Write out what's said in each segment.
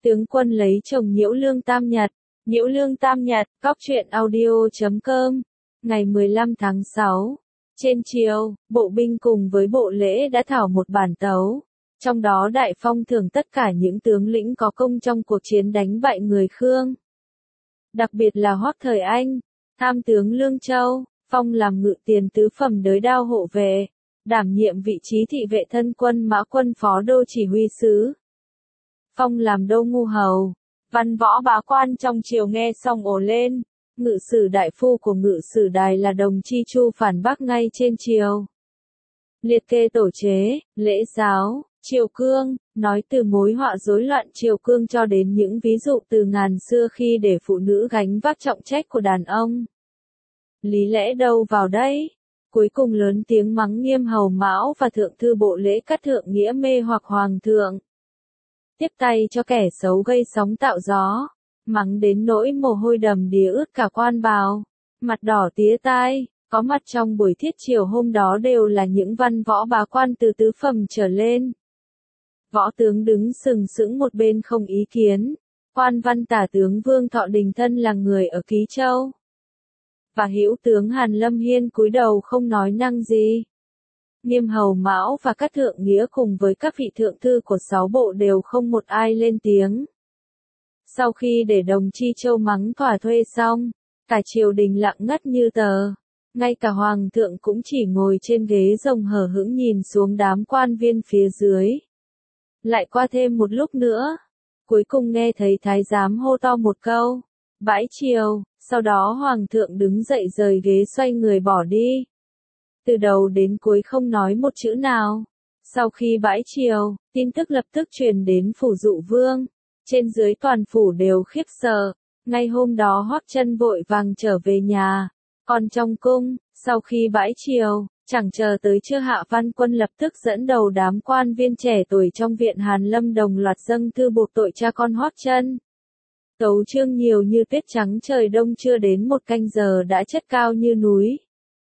Tướng quân lấy chồng Nhiễu Lương Tam Nhật. Nhiễu Lương Tam Nhật, Góc truyện audio.com. Ngày 15 tháng 6. Trên triều, bộ binh cùng với bộ lễ đã thảo một bản tấu. Trong đó đại phong thưởng tất cả những tướng lĩnh có công trong cuộc chiến đánh bại người Khương. Đặc biệt là Hoắc Thời Anh, tham tướng Lương Châu, phong làm ngự tiền tứ phẩm đới đao hộ vệ, đảm nhiệm vị trí thị vệ thân quân mã quân phó đô chỉ huy sứ. Phong làm đô ngu hầu. Văn võ bá quan trong triều nghe xong ồ lên. Ngự sử đại phu của ngự sử đài là Đồng Chi Chu phản bác ngay trên triều. Liệt kê tổ chế, lễ giáo, triều cương, nói từ mối họa rối loạn triều cương cho đến những ví dụ từ ngàn xưa khi để phụ nữ gánh vác trọng trách của đàn ông. Lý lẽ đâu vào đây? Cuối cùng lớn tiếng mắng Nghiêm Hầu Mão và thượng thư bộ lễ Cát Thượng Nghĩa mê hoặc hoàng thượng. Tiếp tay cho kẻ xấu gây sóng tạo gió, mắng đến nỗi mồ hôi đầm đìa ướt cả quan bào, mặt đỏ tía tai. Có mặt trong buổi thiết triều hôm đó đều là những văn võ bá quan từ tứ phẩm trở lên. Võ tướng đứng sừng sững một bên không ý kiến. Quan văn tả tướng Vương Thọ Đình thân là người ở Ký Châu, và hữu tướng Hàn Lâm Hiên cúi đầu không nói năng gì. Nghiêm Hầu Mão và Cát Thượng Nghĩa cùng với các vị thượng thư của 6 bộ đều không một ai lên tiếng. Sau khi để Đồng Chi Châu mắng thỏa thuê xong, cả triều đình lặng ngắt như tờ. Ngay cả hoàng thượng cũng chỉ ngồi trên ghế rồng hờ hững nhìn xuống đám quan viên phía dưới. Lại qua thêm một lúc nữa, cuối cùng nghe thấy thái giám hô to một câu, bãi triều, sau đó hoàng thượng đứng dậy rời ghế xoay người bỏ đi. Từ đầu đến cuối không nói một chữ nào. Sau khi bãi triều, tin tức lập tức truyền đến phủ Dụ Vương. Trên dưới toàn phủ đều khiếp sợ. Ngay hôm đó Hoắc Chân vội vàng trở về nhà. Còn trong cung, sau khi bãi triều, chẳng chờ tới trưa Hạ Văn Quân lập tức dẫn đầu đám quan viên trẻ tuổi trong viện Hàn Lâm đồng loạt dâng thư buộc tội cha con Hoắc Chân. Tấu chương nhiều như tuyết trắng, trời đông chưa đến một canh giờ đã chất cao như núi.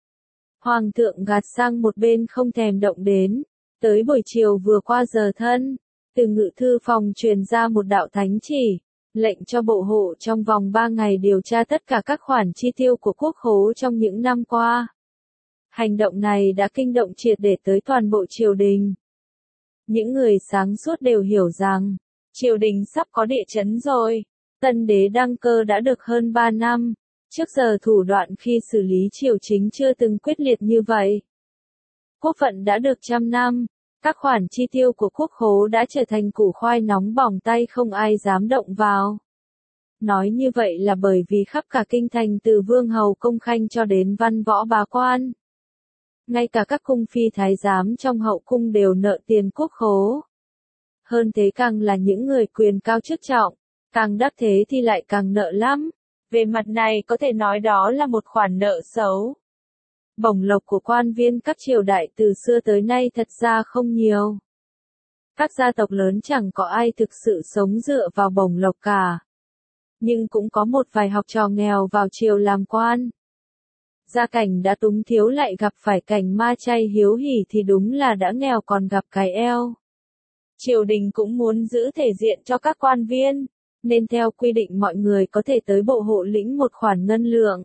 Hoàng thượng gạt sang một bên không thèm động đến. Tới buổi chiều vừa qua giờ thân, từ ngự thư phòng truyền ra một đạo thánh chỉ, lệnh cho bộ hộ trong vòng 3 ngày điều tra tất cả các khoản chi tiêu của quốc khố trong những năm qua. Hành động này đã kinh động triệt để tới toàn bộ triều đình. Những người sáng suốt đều hiểu rằng, triều đình sắp có địa chấn rồi. Tân đế đăng cơ đã được hơn 3 năm. Trước giờ thủ đoạn khi xử lý triều chính chưa từng quyết liệt như vậy. Quốc vận đã được 100 năm, các khoản chi tiêu của quốc khố đã trở thành củ khoai nóng bỏng tay không ai dám động vào. Nói như vậy là bởi vì khắp cả kinh thành từ vương hầu công khanh cho đến văn võ bá quan. Ngay cả các cung phi thái giám trong hậu cung đều nợ tiền quốc khố. Hơn thế càng là những người quyền cao chức trọng, càng đắc thế thì lại càng nợ lắm. Về mặt này có thể nói đó là một khoản nợ xấu. Bổng lộc của quan viên các triều đại từ xưa tới nay thật ra không nhiều. Các gia tộc lớn chẳng có ai thực sự sống dựa vào bổng lộc cả. Nhưng cũng có một vài học trò nghèo vào triều làm quan. Gia cảnh đã túng thiếu lại gặp phải cảnh ma chay hiếu hỉ thì đúng là đã nghèo còn gặp cái eo. Triều đình cũng muốn giữ thể diện cho các quan viên, nên theo quy định mọi người có thể tới bộ hộ lĩnh một khoản ngân lượng.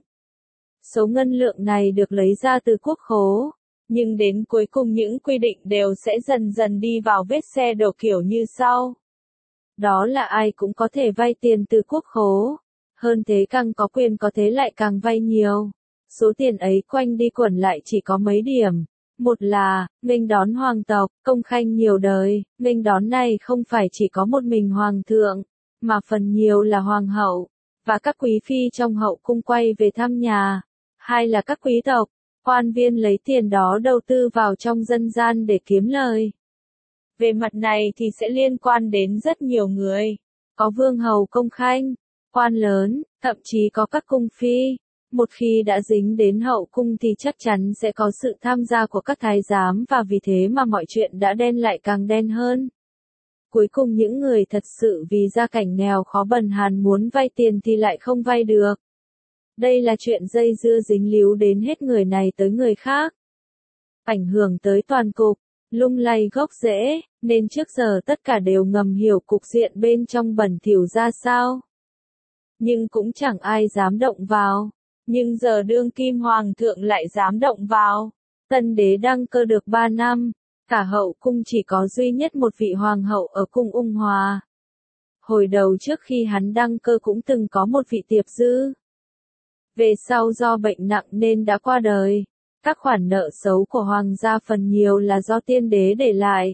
Số ngân lượng này được lấy ra từ quốc khố, nhưng đến cuối cùng những quy định đều sẽ dần dần đi vào vết xe đổ kiểu như sau. Đó là ai cũng có thể vay tiền từ quốc khố. Hơn thế càng có quyền có thế lại càng vay nhiều. Số tiền ấy quanh đi quẩn lại chỉ có mấy điểm. Một là, nghênh đón hoàng tộc, công khanh nhiều đời. Nghênh đón này không phải chỉ có một mình hoàng thượng, mà phần nhiều là hoàng hậu, và các quý phi trong hậu cung quay về thăm nhà. Hai là các quý tộc, quan viên lấy tiền đó đầu tư vào trong dân gian để kiếm lời. Về mặt này thì sẽ liên quan đến rất nhiều người. Có vương hầu công khanh, quan lớn, thậm chí có các cung phi. Một khi đã dính đến hậu cung thì chắc chắn sẽ có sự tham gia của các thái giám và vì thế mà mọi chuyện đã đen lại càng đen hơn. Cuối cùng những người thật sự vì gia cảnh nghèo khó bần hàn muốn vay tiền thì lại không vay được. Đây là chuyện dây dưa dính líu đến hết người này tới người khác. Ảnh hưởng tới toàn cục. lung lay gốc rễ, nên trước giờ tất cả đều ngầm hiểu cục diện bên trong bẩn thỉu ra sao. Nhưng cũng chẳng ai dám động vào. Nhưng giờ đương kim hoàng thượng lại dám động vào. Tân đế đăng cơ được 3 năm, cả hậu cung chỉ có duy nhất một vị hoàng hậu ở cung Ung Hòa. Hồi đầu trước khi hắn đăng cơ cũng từng có một vị tiệp dư. Về sau do bệnh nặng nên đã qua đời. Các khoản nợ xấu của hoàng gia phần nhiều là do tiên đế để lại.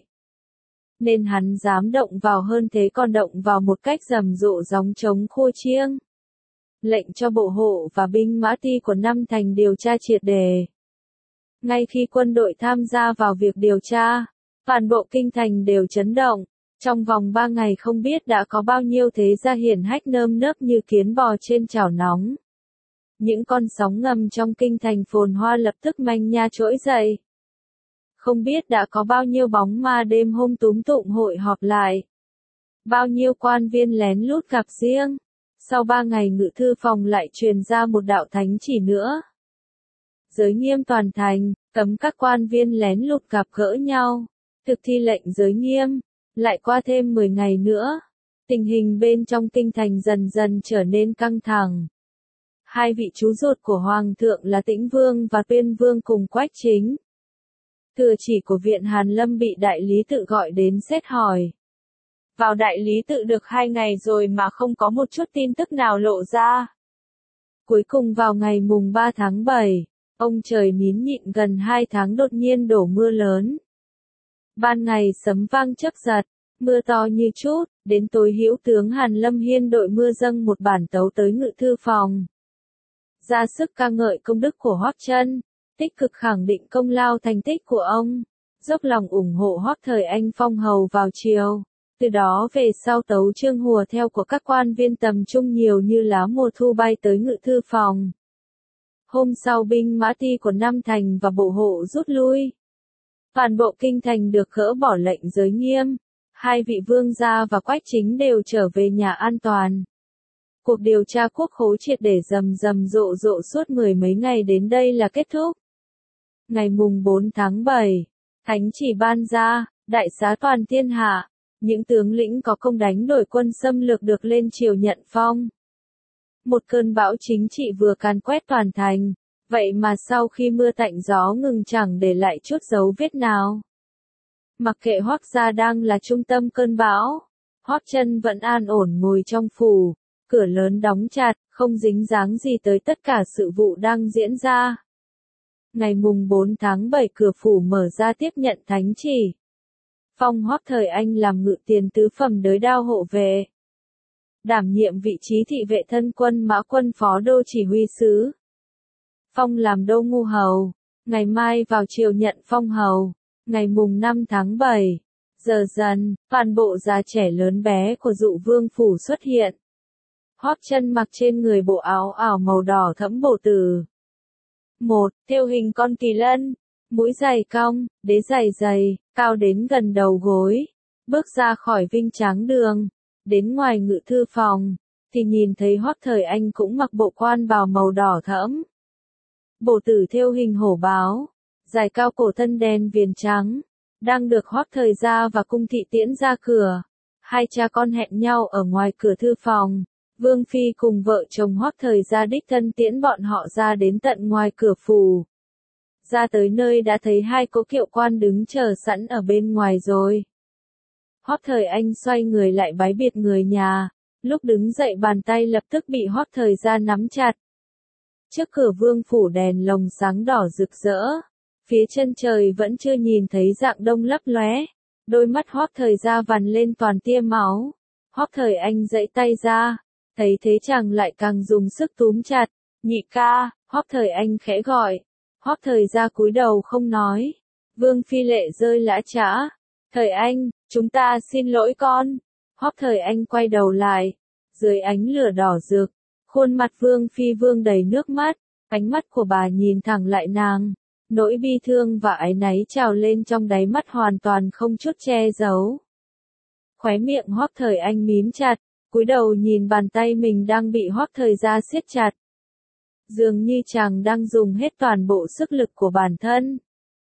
Nên hắn dám động vào hơn thế, còn động vào một cách rầm rộ gióng trống khua chiêng. Lệnh cho bộ hộ và binh mã ti của Năm Thành điều tra triệt đề. Ngay khi quân đội tham gia vào việc điều tra, toàn bộ kinh thành đều chấn động. Trong vòng 3 ngày không biết đã có bao nhiêu thế gia hiển hách nơm nớp như kiến bò trên chảo nóng. Những con sóng ngầm trong kinh thành phồn hoa lập tức manh nha trỗi dậy. Không biết đã có bao nhiêu bóng ma đêm hôm túm tụm hội họp lại. Bao nhiêu quan viên lén lút gặp riêng. Sau 3 ngày ngự thư phòng lại truyền ra một đạo thánh chỉ nữa. Giới nghiêm toàn thành, cấm các quan viên lén lút gặp gỡ nhau. Thực thi lệnh giới nghiêm. Lại qua thêm 10 ngày nữa. Tình hình bên trong kinh thành dần dần trở nên căng thẳng. Hai vị chú ruột của Hoàng thượng là Tĩnh Vương và Tuyên Vương cùng Quách Chính. Thừa chỉ của Viện Hàn Lâm bị đại lý tự gọi đến xét hỏi. Vào đại lý tự được 2 ngày rồi mà không có một chút tin tức nào lộ ra. Cuối cùng vào ngày mùng 3 tháng 7, ông trời nín nhịn gần 2 tháng đột nhiên đổ mưa lớn. Ban ngày sấm vang chớp giật, mưa to như chút, đến tối Hữu tướng Hàn Lâm Hiên đội mưa dâng một bản tấu tới ngự thư phòng. Ra sức ca ngợi công đức của Hoắc Trân, tích cực khẳng định công lao thành tích của ông, dốc lòng ủng hộ Hoắc Thời Anh phong hầu vào triều. Từ đó về sau tấu chương hùa theo của các quan viên tầm trung nhiều như lá mùa thu bay tới ngự thư phòng. Hôm sau binh mã ti của Nam Thành và bộ hộ rút lui. Toàn bộ kinh thành được gỡ bỏ lệnh giới nghiêm. Hai vị vương gia và Quách Chính đều trở về nhà an toàn. Cuộc điều tra quốc khố triệt để rầm rộ suốt 10 mấy ngày đến đây là kết thúc. Ngày mùng 4 tháng 7, thánh chỉ ban ra, đại xá toàn thiên hạ. Những tướng lĩnh có công đánh đổi quân xâm lược được lên triều nhận phong. Một cơn bão chính trị vừa càn quét toàn thành, vậy mà sau khi mưa tạnh gió ngừng chẳng để lại chút dấu vết nào. Mặc kệ Hoắc gia đang là trung tâm cơn bão, Hoắc Trân vẫn an ổn ngồi trong phủ, cửa lớn đóng chặt, không dính dáng gì tới tất cả sự vụ đang diễn ra. Ngày mùng 4 tháng 7 cửa phủ mở ra tiếp nhận thánh chỉ. Phong Hoắc Thời Anh làm ngự tiền tứ phẩm đới đao hộ vệ. Đảm nhiệm vị trí thị vệ thân quân mã quân phó đô chỉ huy sứ. Phong làm đô ngu hầu. Ngày mai vào triều nhận phong hầu. Ngày mùng 5 tháng 7. Giờ dần, toàn bộ già trẻ lớn bé của Dụ Vương phủ xuất hiện. Hoắc Trân mặc trên người bộ áo ảo màu đỏ thẫm bổ tử. 1. Thêu hình con kỳ lân. Mũi dày cong, đế dày dày, cao đến gần đầu gối. Bước ra khỏi Vinh Tráng Đường, đến ngoài ngự thư phòng, thì nhìn thấy Hoắc Thời Anh cũng mặc bộ quan bào màu đỏ thẫm. Bổ tử thêu hình hổ báo, dài cao cổ thân đen viền trắng, đang được Hoắc Thời gia và cung thị tiễn ra cửa. Hai cha con hẹn nhau ở ngoài cửa thư phòng. Vương Phi cùng vợ chồng Hoắc Thời gia đích thân tiễn bọn họ ra đến tận ngoài cửa phủ. Ra tới nơi đã thấy hai cỗ kiệu quan đứng chờ sẵn ở bên ngoài rồi. Hoắc Thời Anh xoay người lại bái biệt người nhà, lúc đứng dậy bàn tay lập tức bị Hoắc Thời gia nắm chặt. Trước cửa vương phủ đèn lồng sáng đỏ rực rỡ, phía chân trời vẫn chưa nhìn thấy dạng đông lấp lóe, đôi mắt Hoắc Thời gia vằn lên toàn tia máu. Hoắc Thời Anh giãy tay ra, thấy thế chàng lại càng dùng sức túm chặt. Nhị ca, Hoắc Thời Anh khẽ gọi. Hoắc Thời gia cúi đầu không nói. Vương Phi lệ rơi lã chã. Thời Anh, chúng ta xin lỗi con. Hoắc Thời Anh quay đầu lại. Dưới ánh lửa đỏ rực, khuôn mặt Vương Phi vương đầy nước mắt. Ánh mắt của bà nhìn thẳng lại nàng. Nỗi bi thương và áy náy trào lên trong đáy mắt hoàn toàn không chút che giấu. Khóe miệng Hoắc Thời Anh mím chặt, cúi đầu nhìn bàn tay mình đang bị Hoắc Thời gia siết chặt. Dường như chàng đang dùng hết toàn bộ sức lực của bản thân.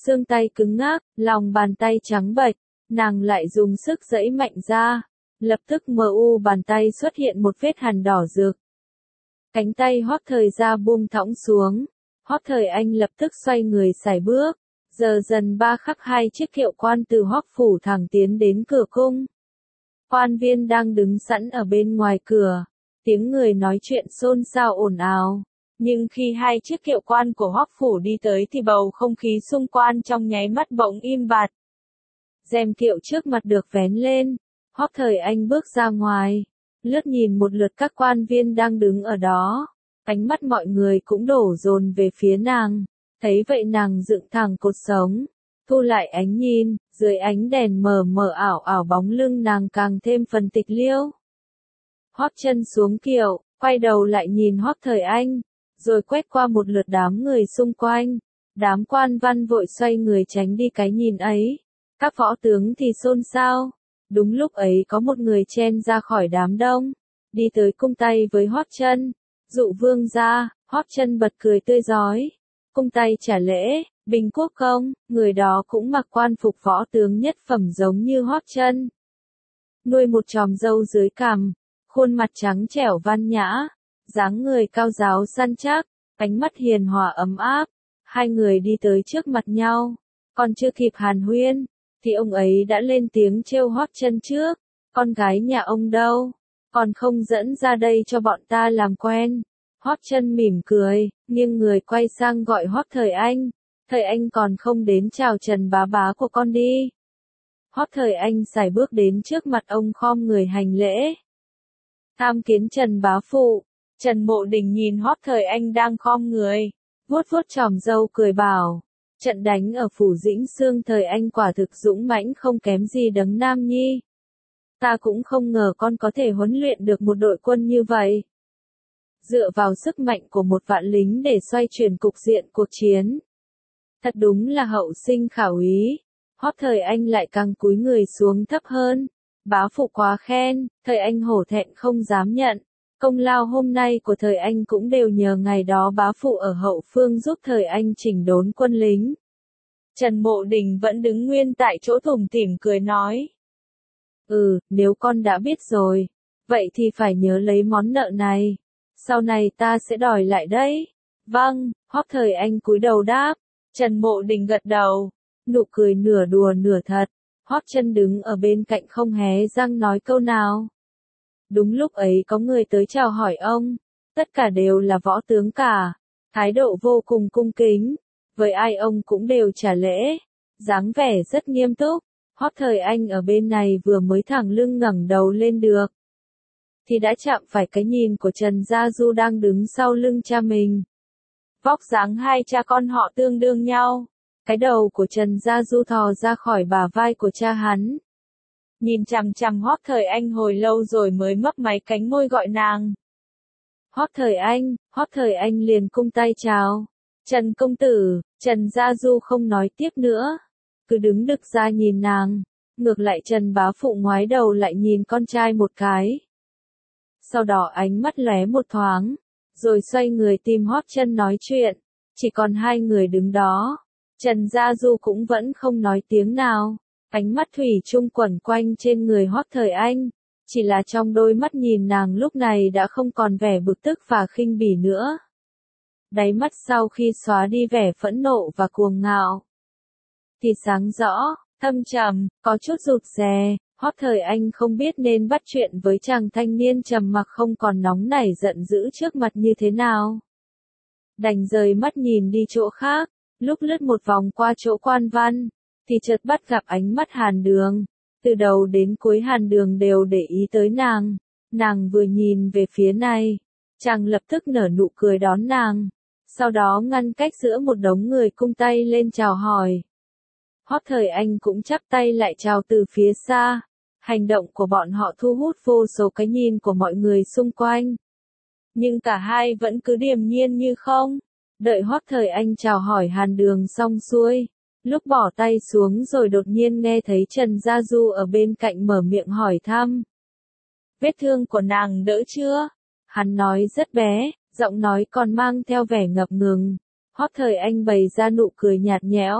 xương tay cứng ngắc, lòng bàn tay trắng bệch, nàng lại dùng sức giãy mạnh ra, lập tức bàn tay xuất hiện một vết hằn đỏ rực. Cánh tay Hoắc Thời Gia buông thõng xuống, Hoắc Thời Anh lập tức xoay người sải bước, giờ dần ba khắc hai chiếc kiệu quan từ Hoắc phủ thẳng tiến đến cửa cung. Quan viên đang đứng sẵn ở bên ngoài cửa, tiếng người nói chuyện xôn xao ồn ào. Nhưng khi hai chiếc kiệu quan của Hoắc phủ đi tới thì bầu không khí xung quanh trong nháy mắt bỗng im bặt. Rèm kiệu trước mặt được vén lên, Hoắc Thời Anh bước ra ngoài, lướt nhìn một lượt các quan viên đang đứng ở đó, ánh mắt mọi người cũng đổ dồn về phía nàng, thấy vậy nàng dựng thẳng cột sống, thu lại ánh nhìn, dưới ánh đèn mờ mờ ảo ảo bóng lưng nàng càng thêm phần tịch liêu. Hoắc Chân xuống kiệu, quay đầu lại nhìn Hoắc Thời Anh, rồi quét qua một lượt đám người xung quanh, đám quan văn vội xoay người tránh đi cái nhìn ấy, các võ tướng thì xôn xao. Đúng lúc ấy có một người chen ra khỏi đám đông, đi tới cung tay với Hoắc Chân, dụ vương gia. Hoắc Chân bật cười tươi rói, cung tay trả lễ, bình quốc công. Người đó cũng mặc quan phục võ tướng nhất phẩm giống như Hoắc Chân, nuôi một chòm râu dưới cằm, khuôn mặt trắng trẻo văn nhã, dáng người cao ráo săn chắc, ánh mắt hiền hòa ấm áp. Hai người đi tới trước mặt nhau, còn chưa kịp hàn huyên thì ông ấy đã lên tiếng trêu Hoắc Chân trước, con gái nhà ông đâu, còn không dẫn ra đây cho bọn ta làm quen. Hoắc Chân mỉm cười, nghiêng người quay sang gọi Hoắc Thời Anh, Thời Anh còn không đến chào Trần bá bá của con đi. Hoắc Thời Anh sải bước đến trước mặt ông khom người hành lễ. Tham kiến Trần bá phụ. Trần Mộ Đình nhìn Hoắc Thời Anh đang khom người, vuốt vuốt chòm râu cười bảo, trận đánh ở phủ Dĩnh Xương Thời Anh quả thực dũng mãnh không kém gì Đấng Nam Nhi. Ta cũng không ngờ con có thể huấn luyện được một đội quân như vậy. Dựa vào sức mạnh của một vạn lính để xoay chuyển cục diện cuộc chiến. Thật đúng là hậu sinh khảo ý. Hoắc Thời Anh lại càng cúi người xuống thấp hơn. Bá phụ quá khen, Thời Anh hổ thẹn không dám nhận. Công lao hôm nay của Thời Anh cũng đều nhờ ngày đó bá phụ ở hậu phương giúp Thời Anh chỉnh đốn quân lính. Trần Mộ Đình vẫn đứng nguyên tại chỗ tủm tỉm cười nói. Nếu con đã biết rồi, vậy thì phải nhớ lấy món nợ này. Sau này ta sẽ đòi lại đấy. Vâng, Hoắc Thời Anh cúi đầu đáp. Trần Mộ Đình gật đầu, nụ cười nửa đùa nửa thật. Hoắc Chân đứng ở bên cạnh không hé răng nói câu nào. Đúng lúc ấy có người tới chào hỏi ông, tất cả đều là võ tướng cả, thái độ vô cùng cung kính, với ai ông cũng đều trả lễ, dáng vẻ rất nghiêm túc. Hoắc Thời Anh ở bên này vừa mới thẳng lưng ngẩng đầu lên được, thì đã chạm phải cái nhìn của Trần Gia Du đang đứng sau lưng cha mình. Vóc dáng hai cha con họ tương đương nhau, cái đầu của Trần Gia Du thò ra khỏi bả vai của cha hắn. Nhìn chằm chằm Hoắc Thời Anh hồi lâu rồi mới mấp máy cánh môi gọi nàng. Hoắc Thời Anh liền cung tay chào. Trần công tử. Trần Gia Du không nói tiếp nữa, cứ đứng đực ra nhìn nàng. Ngược lại Trần bá phụ ngoái đầu lại nhìn con trai một cái. Sau đó ánh mắt lóe một thoáng, rồi xoay người tìm Hoắc Chân nói chuyện. Chỉ còn hai người đứng đó. Trần Gia Du cũng vẫn không nói tiếng nào. Ánh mắt thủy chung quẩn quanh trên người Hoắc Thời Anh, chỉ là trong đôi mắt nhìn nàng lúc này đã không còn vẻ bực tức và khinh bỉ nữa. Đáy mắt sau khi xóa đi vẻ phẫn nộ và cuồng ngạo, thì sáng rõ, thâm trầm, có chút rụt rè. Hoắc Thời Anh không biết nên bắt chuyện với chàng thanh niên trầm mặc không còn nóng nảy giận dữ trước mặt như thế nào. Đành rời mắt nhìn đi chỗ khác, lúc lướt một vòng qua chỗ quan văn, thì chợt bắt gặp ánh mắt Hàn Đường. Từ đầu đến cuối Hàn Đường đều để ý tới nàng. Nàng vừa nhìn về phía này, chàng lập tức nở nụ cười đón nàng. Sau đó ngăn cách giữa một đống người cung tay lên chào hỏi. Hoắc Thời Anh cũng chắp tay lại chào từ phía xa. Hành động của bọn họ thu hút vô số cái nhìn của mọi người xung quanh. Nhưng cả hai vẫn cứ điềm nhiên như không. Đợi Hoắc Thời Anh chào hỏi Hàn Đường xong xuôi. Lúc bỏ tay xuống rồi đột nhiên nghe thấy Trần Gia Du ở bên cạnh mở miệng hỏi thăm. Vết thương của nàng đỡ chưa? Hắn nói rất bé, giọng nói còn mang theo vẻ ngập ngừng. Hoắc Thời Anh bày ra nụ cười nhạt nhẽo.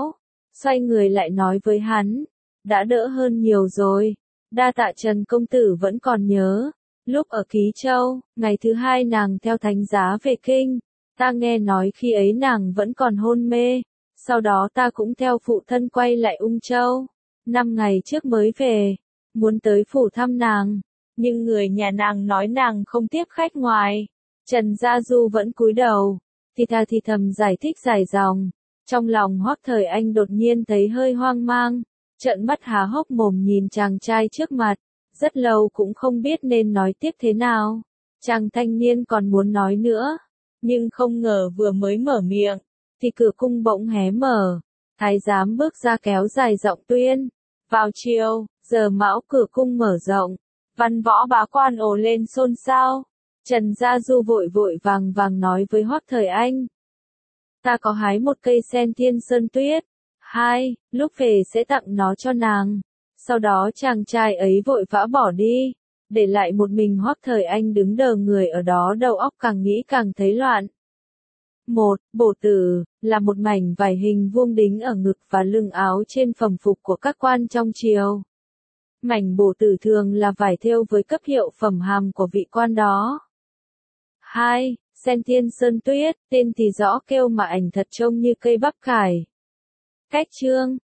xoay người lại nói với hắn, đã đỡ hơn nhiều rồi, đa tạ Trần công tử vẫn còn nhớ, lúc ở Ký Châu, ngày thứ hai nàng theo thánh giá về kinh, ta nghe nói khi ấy nàng vẫn còn hôn mê, sau đó ta cũng theo phụ thân quay lại Ung Châu, 5 ngày trước mới về, muốn tới phủ thăm nàng, nhưng người nhà nàng nói nàng không tiếp khách ngoài. Trần Gia Du vẫn cúi đầu, thì thà thì thầm giải thích dài dòng, trong lòng Hoắc Thời Anh đột nhiên thấy hơi hoang mang, trợn mắt há hốc mồm nhìn chàng trai trước mặt, rất lâu cũng không biết nên nói tiếp thế nào. Chàng thanh niên còn muốn nói nữa, nhưng không ngờ vừa mới mở miệng, thì cửa cung bỗng hé mở, thái giám bước ra kéo dài giọng tuyên, vào chiều, giờ mão cửa cung mở rộng, văn võ bá quan ồ lên xôn xao. Trần Gia Du vội vội vàng vàng nói với Hoắc Thời Anh, ta có hái một cây sen thiên sơn tuyết, lúc về sẽ tặng nó cho nàng. Sau đó chàng trai ấy vội vã bỏ đi, để lại một mình Hoắc Thời Anh đứng đờ người ở đó, đầu óc càng nghĩ càng thấy loạn. Bổ tử, là một mảnh vải hình vuông đính ở ngực và lưng áo trên phẩm phục của các quan trong triều. Mảnh bổ tử thường là vải thêu với cấp hiệu phẩm hàm của vị quan đó. Sen thiên sơn tuyết, tên thì rõ kêu mà ảnh thật trông như cây bắp cải. Cách chương